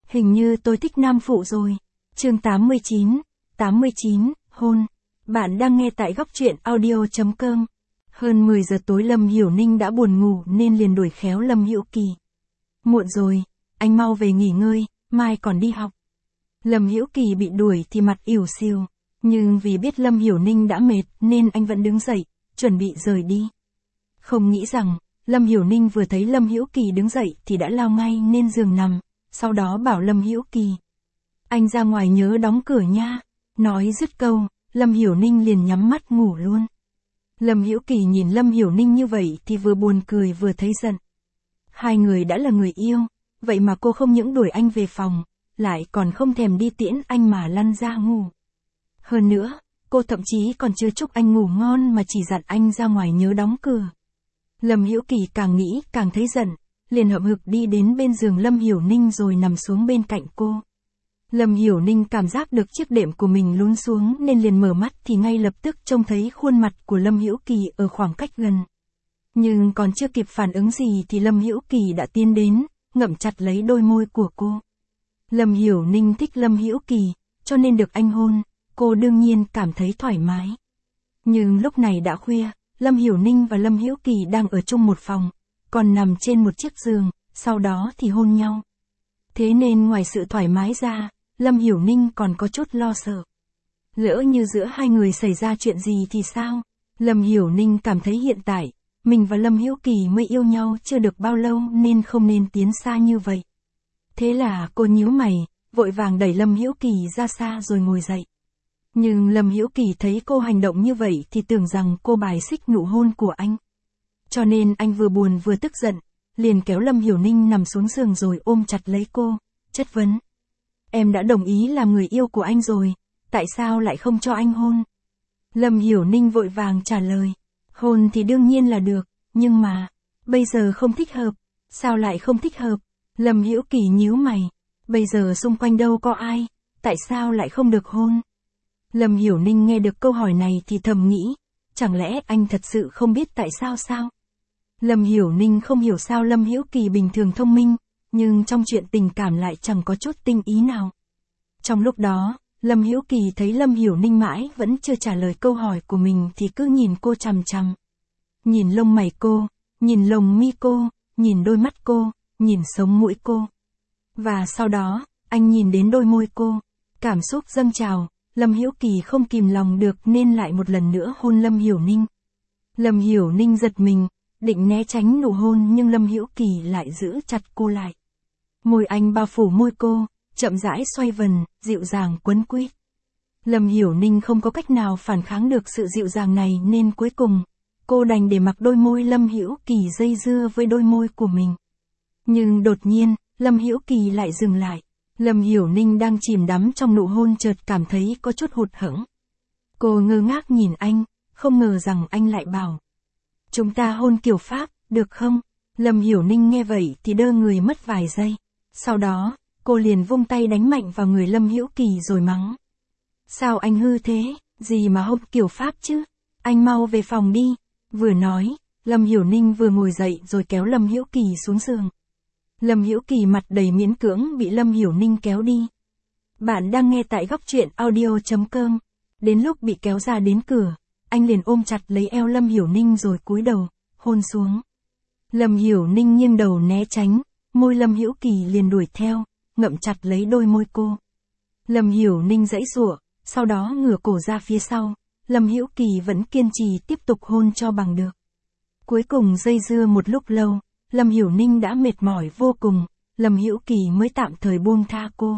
Hình như tôi thích nam phụ rồi. Chương 89, hôn. Bạn đang nghe tại góc truyện audio.com. Hơn 10 giờ tối Lâm Hiểu Ninh đã buồn ngủ nên liền đuổi khéo Lâm Hữu Kỳ. Muộn rồi, anh mau về nghỉ ngơi, mai còn đi học. Lâm Hữu Kỳ bị đuổi thì mặt ỉu xìu, nhưng vì biết Lâm Hiểu Ninh đã mệt nên anh vẫn đứng dậy, chuẩn bị rời đi. Không nghĩ rằng, Lâm Hiểu Ninh vừa thấy Lâm Hữu Kỳ đứng dậy thì đã lao ngay lên giường nằm, sau đó bảo Lâm Hữu Kỳ: "Anh ra ngoài nhớ đóng cửa nha." Nói dứt câu, Lâm Hiểu Ninh liền nhắm mắt ngủ luôn. Lâm Hữu Kỳ nhìn Lâm Hiểu Ninh như vậy thì vừa buồn cười vừa thấy giận. Hai người đã là người yêu, vậy mà cô không những đuổi anh về phòng, lại còn không thèm đi tiễn anh mà lăn ra ngủ. Hơn nữa, cô thậm chí còn chưa chúc anh ngủ ngon mà chỉ dặn anh ra ngoài nhớ đóng cửa. Lâm Hữu Kỳ càng nghĩ càng thấy giận, liền hậm hực đi đến bên giường Lâm Hiểu Ninh rồi nằm xuống bên cạnh cô. Lâm Hiểu Ninh cảm giác được chiếc đệm của mình lún xuống nên liền mở mắt thì ngay lập tức trông thấy khuôn mặt của Lâm Hữu Kỳ ở khoảng cách gần. Nhưng còn chưa kịp phản ứng gì thì Lâm Hữu Kỳ đã tiến đến, ngậm chặt lấy đôi môi của cô. Lâm Hiểu Ninh thích Lâm Hữu Kỳ, cho nên được anh hôn, cô đương nhiên cảm thấy thoải mái. Nhưng lúc này đã khuya, Lâm Hiểu Ninh và Lâm Hữu Kỳ đang ở chung một phòng, còn nằm trên một chiếc giường, sau đó thì hôn nhau. Thế nên ngoài sự thoải mái ra, Lâm Hiểu Ninh còn có chút lo sợ. Lỡ như giữa hai người xảy ra chuyện gì thì sao? Lâm Hiểu Ninh cảm thấy hiện tại, mình và Lâm Hữu Kỳ mới yêu nhau chưa được bao lâu nên không nên tiến xa như vậy. Thế là cô nhíu mày, vội vàng đẩy Lâm Hữu Kỳ ra xa rồi ngồi dậy. Nhưng Lâm Hữu Kỳ thấy cô hành động như vậy thì tưởng rằng cô bài xích nụ hôn của anh. Cho nên anh vừa buồn vừa tức giận, liền kéo Lâm Hiểu Ninh nằm xuống giường rồi ôm chặt lấy cô, chất vấn: "Em đã đồng ý làm người yêu của anh rồi, tại sao lại không cho anh hôn?" Lâm Hiểu Ninh vội vàng trả lời: "Hôn thì đương nhiên là được, nhưng mà, bây giờ không thích hợp." "Sao lại không thích hợp?" Lâm Hữu Kỳ nhíu mày: "Bây giờ xung quanh đâu có ai, tại sao lại không được hôn?" Lâm Hiểu Ninh nghe được câu hỏi này thì thầm nghĩ, chẳng lẽ anh thật sự không biết tại sao sao? Lâm Hiểu Ninh không hiểu sao Lâm Hữu Kỳ bình thường thông minh, nhưng trong chuyện tình cảm lại chẳng có chút tinh ý nào. Trong lúc đó, Lâm Hữu Kỳ thấy Lâm Hiểu Ninh mãi vẫn chưa trả lời câu hỏi của mình thì cứ nhìn cô chằm chằm. Nhìn lông mày cô, nhìn lồng mi cô, nhìn đôi mắt cô, nhìn sống mũi cô. Và sau đó, anh nhìn đến đôi môi cô, cảm xúc dâng trào, Lâm Hữu Kỳ không kìm lòng được nên lại một lần nữa hôn Lâm Hiểu Ninh. Lâm Hiểu Ninh giật mình, định né tránh nụ hôn nhưng Lâm Hữu Kỳ lại giữ chặt cô lại. Môi anh bao phủ môi cô, chậm rãi xoay vần, dịu dàng quấn quýt. Lâm Hiểu Ninh không có cách nào phản kháng được sự dịu dàng này nên cuối cùng, cô đành để mặc đôi môi Lâm Hữu Kỳ dây dưa với đôi môi của mình. Nhưng đột nhiên, Lâm Hữu Kỳ lại dừng lại. Lâm Hiểu Ninh đang chìm đắm trong nụ hôn chợt cảm thấy có chút hụt hẫng. Cô ngơ ngác nhìn anh, không ngờ rằng anh lại bảo: "Chúng ta hôn kiểu Pháp, được không?" Lâm Hiểu Ninh nghe vậy thì đơ người mất vài giây. Sau đó, cô liền vung tay đánh mạnh vào người Lâm Hữu Kỳ rồi mắng: "Sao anh hư thế, gì mà hôn kiểu Pháp chứ? Anh mau về phòng đi." Vừa nói, Lâm Hiểu Ninh vừa ngồi dậy rồi kéo Lâm Hữu Kỳ xuống giường. Lâm Hữu Kỳ mặt đầy miễn cưỡng bị Lâm Hiểu Ninh kéo đi. Bạn đang nghe tại góc truyện audio.com. Đến lúc bị kéo ra đến cửa, anh liền ôm chặt lấy eo Lâm Hiểu Ninh rồi cúi đầu, hôn xuống. Lâm Hiểu Ninh nghiêng đầu né tránh, môi Lâm Hữu Kỳ liền đuổi theo, ngậm chặt lấy đôi môi cô. Lâm Hiểu Ninh giãy giụa, sau đó ngửa cổ ra phía sau, Lâm Hữu Kỳ vẫn kiên trì tiếp tục hôn cho bằng được. Cuối cùng dây dưa một lúc lâu, Lâm Hiểu Ninh đã mệt mỏi vô cùng, Lâm Hữu Kỳ mới tạm thời buông tha cô.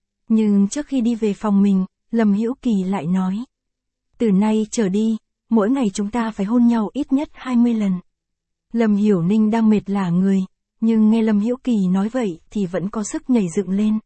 Nhưng trước khi đi về phòng mình, Lâm Hữu Kỳ lại nói: "Từ nay trở đi, mỗi ngày chúng ta phải hôn nhau ít nhất 20 lần." Lâm Hiểu Ninh đang mệt lả người, nhưng nghe Lâm Hữu Kỳ nói vậy thì vẫn có sức nhảy dựng lên.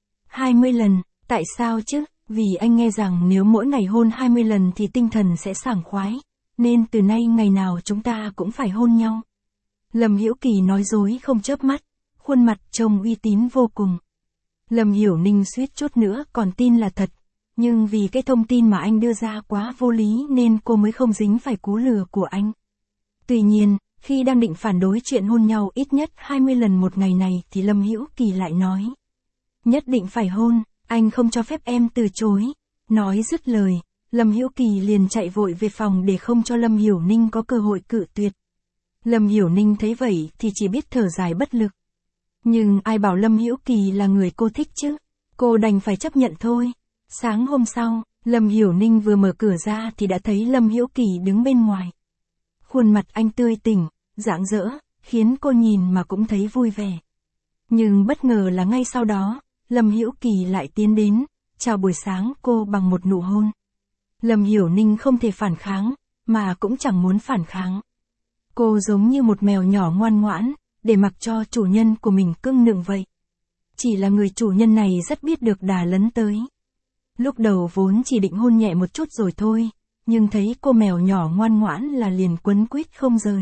20 lần, tại sao chứ? Vì anh nghe rằng nếu mỗi ngày hôn 20 lần thì tinh thần sẽ sảng khoái, nên từ nay ngày nào chúng ta cũng phải hôn nhau. Lâm Hữu Kỳ nói dối không chớp mắt, khuôn mặt trông uy tín vô cùng. Lâm Hiểu Ninh suýt chút nữa còn tin là thật, nhưng vì cái thông tin mà anh đưa ra quá vô lý nên cô mới không dính phải cú lừa của anh. Tuy nhiên, khi đang định phản đối chuyện hôn nhau ít nhất 20 lần một ngày này thì Lâm Hữu Kỳ lại nói: Nhất định phải hôn, anh không cho phép em từ chối. Nói dứt lời, Lâm Hiểu Kỳ liền chạy vội về phòng để không cho Lâm Hiểu Ninh có cơ hội cự tuyệt. Lâm Hiểu Ninh thấy vậy thì chỉ biết thở dài bất lực. Nhưng ai bảo Lâm Hiểu Kỳ là người cô thích chứ, cô đành phải chấp nhận thôi. Sáng hôm sau, Lâm Hiểu Ninh vừa mở cửa ra thì đã thấy Lâm Hiểu Kỳ đứng bên ngoài. Khuôn mặt anh tươi tỉnh, rạng rỡ, khiến cô nhìn mà cũng thấy vui vẻ. Nhưng bất ngờ là ngay sau đó, Lâm Hiểu Kỳ lại tiến đến, chào buổi sáng cô bằng một nụ hôn. Lâm Hiểu Ninh không thể phản kháng, mà cũng chẳng muốn phản kháng. Cô giống như một mèo nhỏ ngoan ngoãn, để mặc cho chủ nhân của mình cưng nựng vậy. Chỉ là người chủ nhân này rất biết được đà lấn tới. Lúc đầu vốn chỉ định hôn nhẹ một chút rồi thôi, nhưng thấy cô mèo nhỏ ngoan ngoãn là liền quấn quýt không rời.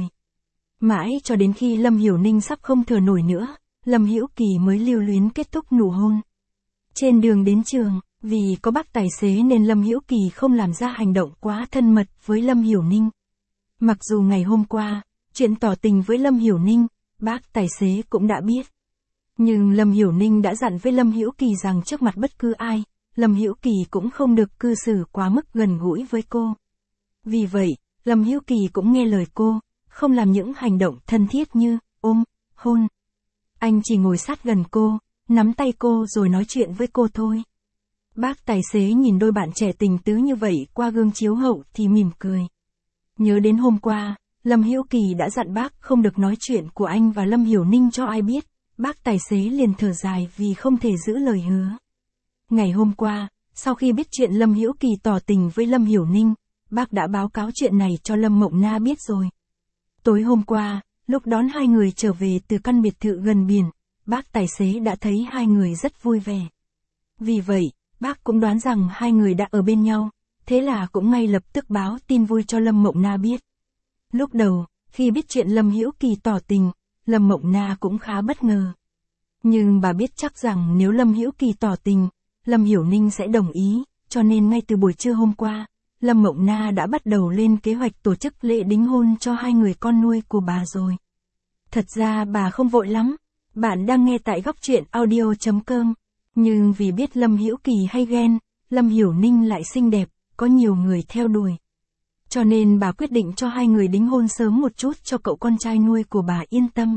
Mãi cho đến khi Lâm Hiểu Ninh sắp không thở nổi nữa, Lâm Hiểu Kỳ mới lưu luyến kết thúc nụ hôn. Trên đường đến trường, vì có bác tài xế nên Lâm Hiểu Kỳ không làm ra hành động quá thân mật với Lâm Hiểu Ninh. Mặc dù ngày hôm qua, chuyện tỏ tình với Lâm Hiểu Ninh, bác tài xế cũng đã biết. Nhưng Lâm Hiểu Ninh đã dặn với Lâm Hiểu Kỳ rằng trước mặt bất cứ ai, Lâm Hiểu Kỳ cũng không được cư xử quá mức gần gũi với cô. Vì vậy, Lâm Hiểu Kỳ cũng nghe lời cô, không làm những hành động thân thiết như ôm, hôn. Anh chỉ ngồi sát gần cô, nắm tay cô rồi nói chuyện với cô thôi. Bác tài xế nhìn đôi bạn trẻ tình tứ như vậy qua gương chiếu hậu thì mỉm cười. Nhớ đến hôm qua, Lâm Hiểu Kỳ đã dặn bác không được nói chuyện của anh và Lâm Hiểu Ninh cho ai biết, bác tài xế liền thở dài vì không thể giữ lời hứa. Ngày hôm qua, sau khi biết chuyện Lâm Hiểu Kỳ tỏ tình với Lâm Hiểu Ninh, bác đã báo cáo chuyện này cho Lâm Mộng Na biết rồi. Tối hôm qua, lúc đón hai người trở về từ căn biệt thự gần biển, bác tài xế đã thấy hai người rất vui vẻ. Vì vậy, bác cũng đoán rằng hai người đã ở bên nhau, thế là cũng ngay lập tức báo tin vui cho Lâm Mộng Na biết. Lúc đầu, khi biết chuyện Lâm Hiểu Kỳ tỏ tình, Lâm Mộng Na cũng khá bất ngờ. Nhưng bà biết chắc rằng nếu Lâm Hiểu Kỳ tỏ tình, Lâm Hiểu Ninh sẽ đồng ý, cho nên ngay từ buổi trưa hôm qua, Lâm Mộng Na đã bắt đầu lên kế hoạch tổ chức lễ đính hôn cho hai người con nuôi của bà rồi. Thật ra bà không vội lắm, bạn đang nghe tại góc truyện audio.com, nhưng vì biết Lâm Hiểu Kỳ hay ghen, Lâm Hiểu Ninh lại xinh đẹp, có nhiều người theo đuổi. Cho nên bà quyết định cho hai người đính hôn sớm một chút cho cậu con trai nuôi của bà yên tâm.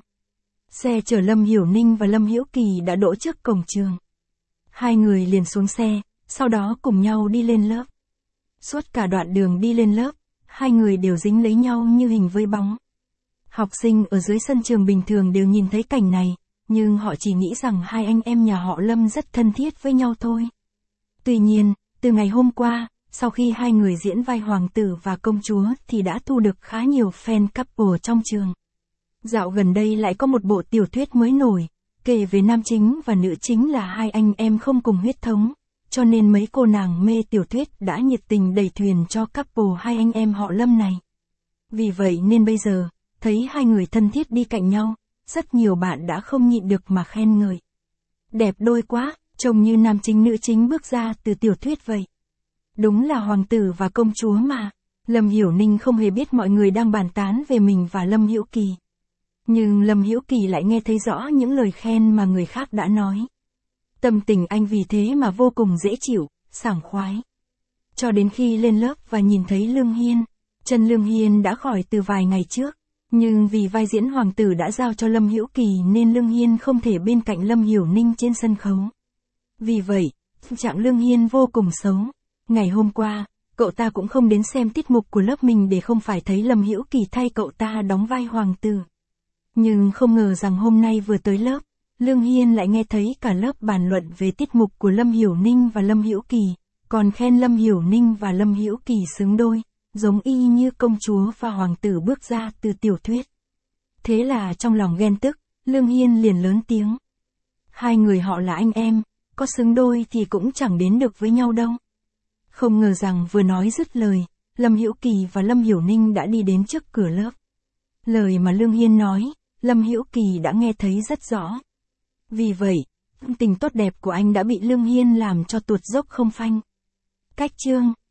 Xe chở Lâm Hiểu Ninh và Lâm Hiểu Kỳ đã đỗ trước cổng trường. Hai người liền xuống xe, sau đó cùng nhau đi lên lớp. Suốt cả đoạn đường đi lên lớp, hai người đều dính lấy nhau như hình với bóng. Học sinh ở dưới sân trường bình thường đều nhìn thấy cảnh này, nhưng họ chỉ nghĩ rằng hai anh em nhà họ Lâm rất thân thiết với nhau thôi. Tuy nhiên, từ ngày hôm qua, sau khi hai người diễn vai hoàng tử và công chúa thì đã thu được khá nhiều fan couple trong trường. Dạo gần đây lại có một bộ tiểu thuyết mới nổi, kể về nam chính và nữ chính là hai anh em không cùng huyết thống, cho nên mấy cô nàng mê tiểu thuyết đã nhiệt tình đẩy thuyền cho couple hai anh em họ Lâm này. Vì vậy nên bây giờ, thấy hai người thân thiết đi cạnh nhau, rất nhiều bạn đã không nhịn được mà khen ngợi. Đẹp đôi quá, trông như nam chính nữ chính bước ra từ tiểu thuyết vậy. Đúng là hoàng tử và công chúa mà. Lâm Hiểu Ninh không hề biết mọi người đang bàn tán về mình và Lâm Hiểu Kỳ. Nhưng Lâm Hiểu Kỳ lại nghe thấy rõ những lời khen mà người khác đã nói. Tâm tình anh vì thế mà vô cùng dễ chịu, sảng khoái. Cho đến khi lên lớp và nhìn thấy Lương Hiên. Trần Lương Hiên đã khỏi từ vài ngày trước, nhưng vì vai diễn hoàng tử đã giao cho Lâm Hiểu Kỳ nên Lương Hiên không thể bên cạnh Lâm Hiểu Ninh trên sân khấu. Vì vậy, trạng Lương Hiên vô cùng xấu. Ngày hôm qua, cậu ta cũng không đến xem tiết mục của lớp mình để không phải thấy Lâm Hiểu Kỳ thay cậu ta đóng vai hoàng tử. Nhưng không ngờ rằng hôm nay vừa tới lớp, Lương Hiên lại nghe thấy cả lớp bàn luận về tiết mục của Lâm Hiểu Ninh và Lâm Hiểu Kỳ, còn khen Lâm Hiểu Ninh và Lâm Hiểu Kỳ xứng đôi, giống y như công chúa và hoàng tử bước ra từ tiểu thuyết. Thế là trong lòng ghen tức, Lương Hiên liền lớn tiếng. Hai người họ là anh em, có xứng đôi thì cũng chẳng đến được với nhau đâu. Không ngờ rằng vừa nói dứt lời, Lâm Hiểu Kỳ và Lâm Hiểu Ninh đã đi đến trước cửa lớp. Lời mà Lương Hiên nói, Lâm Hiểu Kỳ đã nghe thấy rất rõ. Vì vậy, tình tốt đẹp của anh đã bị Lương Hiên làm cho tuột dốc không phanh. Cách chương